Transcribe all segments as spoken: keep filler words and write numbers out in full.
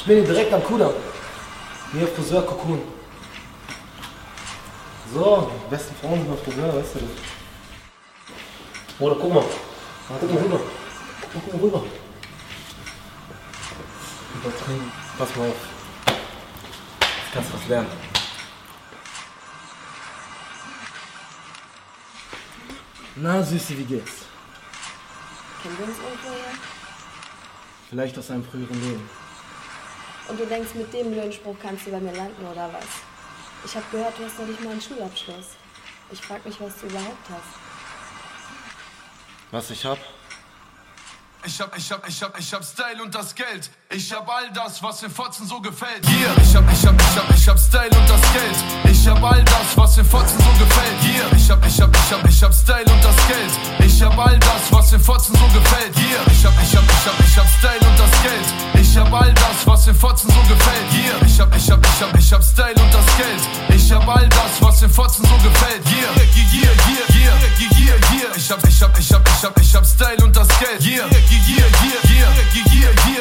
bin hier direkt am Kudamm. Hier Friseur Cocoon. So, die besten Frauen sind mal Friseur, weißt du das? Oder guck mal. Guck mal rüber. Guck mal rüber. Übertrieben. Pass mal auf. Jetzt kannst du was lernen. Na Süße, wie geht's? Kennen wir uns irgendwo her? Vielleicht aus einem früheren Leben. Und du denkst, mit dem blöden Spruch kannst du bei mir landen, oder was? Ich habe gehört, du hast noch nicht mal einen Schulabschluss. Ich frag mich, was du überhaupt hast. Was ich hab? Ich hab, ich hab, ich hab, ich hab Style und das Geld. Ich hab all das, was den Fotzen so gefällt. Hier, ich hab, ich hab, ich hab, ich hab Style und das Geld. Ich hab all das, was den Fotzen so gefällt. Hier, ich hab, ich hab, ich hab, ich hab Style und das Geld. Ich hab all das, was den Fotzen so gefällt. Hier, ich hab, ich hab, ich hab, ich hab Style und das Geld. Ich hab all das, was den Fotzen so gefällt. Hier, ich hab, ich hab, ich hab, ich hab Style und das Geld. Ich hab all das, was den Fotzen so gefällt. Hier, hier, hier, hier, hier, hier, hier. Ich hab, ich hab, ich hab, ich hab, ich hab Style und das Geld. Hier, hier, hier, hier, hier, hier.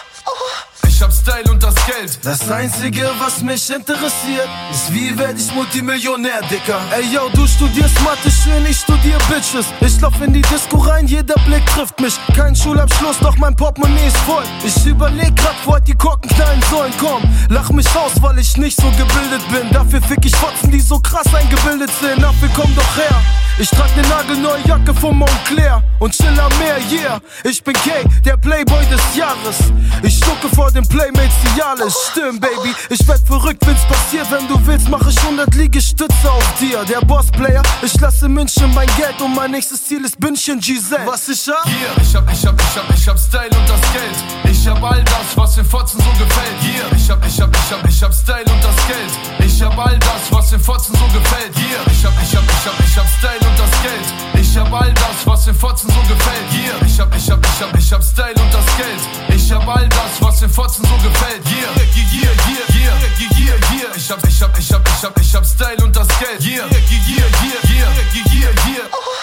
Ich hab Style und das Geld. Das Einzige, was mich interessiert, ist, wie werd ich Multimillionär, Dicker. Ey, yo, du studierst Mathe schön, ich studier Bitches. Ich lauf in die Disco rein, jeder Blick trifft mich. Kein Schulabschluss, doch mein Portemonnaie ist voll. Ich überleg grad, wo halt die Korken knallen sollen. Komm, lach mich aus, weil ich nicht so gebildet bin. Dafür fick ich Fotzen, die so krass eingebildet sind. Dafür komm doch her. Ich trag ne nagelneue Jacke von Montclair und chill am Meer, yeah. Ich bin Kay, der Playboy des Jahres. Ich stucke vor den Playmates, die alles stimmt, Baby. Ich werd verrückt, wenn's passiert. Wenn du willst, mach ich hundert Liegestütze auf dir. Der Bossplayer, ich lasse München mein Geld und mein nächstes Ziel ist Bündchen Giselle. Was ich hab? Hier, ich hab, ich hab, ich hab, ich hab Style und das Geld. Ich hab all das, was den Fotzen so gefällt. Hier, ich hab, ich hab, ich hab, ich hab Style und das Geld. Ich hab all das, was den Fotzen so gefällt. Hier, ich hab, ich hab, ich hab, ich hab Style und das Geld. Ich hab all das, was den Fotzen so gefällt. Hier, ich hab, ich hab, ich hab, ich hab Style und das Geld. Ich hab all das, was den Fotzen so gefällt. Hier, hier, hier, hier, hier, hier, hier. Ich hab, ich hab, ich hab, ich hab, ich hab Style und das Geld. Hier, hier, hier, hier, hier, hier, hier.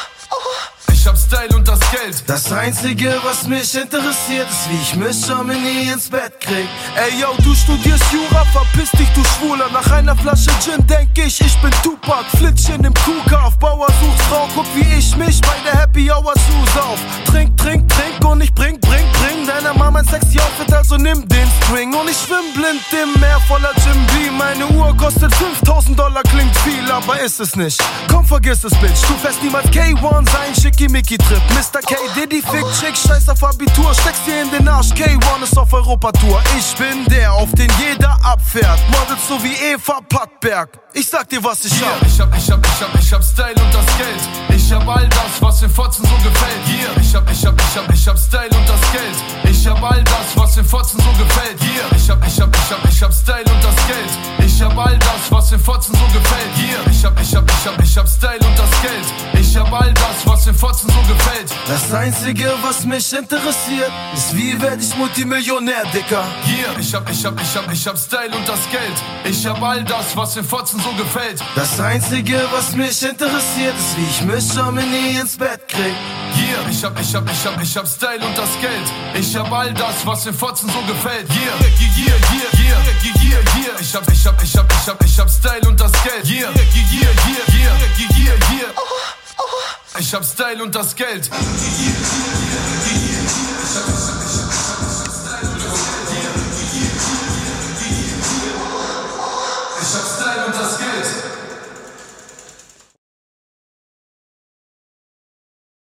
Ich hab Style und das Geld. Das Einzige, was mich interessiert, ist, wie ich Miss Germany ins Bett krieg. Ey, yo, du studierst Jura, verpiss dich, du Schwuler. Nach einer Flasche Gin denk ich, ich bin Tupac. Flitschen im Kuhkauf, Bauer sucht Frau. Guck, wie ich mich bei der Happy Hour zusauf. Trink, trink, trink und ich bring, bring, bring deiner Mama ein sexy Outfit, also nimm den String. Und ich schwimm blind im Meer voller Jim Beam. Meine Uhr kostet fünftausend Dollar, klingt viel, aber ist es nicht. Komm, vergiss es, Bitch, du fährst niemals K eins sein, Schickimicki-Trip. Mister K, Diddy, Fick, Chick, scheiß auf Abitur, steckst dir in den Arsch, K eins ist auf Europatour. Ich bin der, auf den jeder abfährt, Models so wie Eva Pattberg. Ich sag dir, was ich hab. Ich hab, ich hab, ich hab, ich hab Style und das Geld. Ich hab all das, was den Fotzen so gefällt. Hier, ich hab, ich hab, ich hab, ich hab Style und das Geld. Ich hab all das, was den Fotzen so gefällt. Hier, ich hab, ich hab, ich hab, ich hab Style und das Geld. Ich hab all das, was den Fotzen so gefällt. Hier, ich hab, ich hab, ich hab, ich hab Style und das Geld. Ich hab all das, was den Fotzen so gefällt. Das Einzige, was mich interessiert, ist, wie werd ich Multimillionär, Dicker. Hier, ich hab, ich hab, ich hab, ich hab Style und das Geld. Ich hab all das, was den Fotzen so gefällt. Das Einzige, was mich interessiert, ist, wie ich Miss Germany ins Bett krieg. Hier, ich hab, ich hab, ich hab, ich hab Style und das Geld. Ich hab all das, was den Fotzen so gefällt. Hier, hier, hier, hier, hier, hier, hier. Ich hab, ich hab, ich hab, ich hab, ich hab Style und das Geld. Hier, hier, hier, hier, hier, hier, hier. Ich hab Style und das Geld. Ich hab Style und das Geld.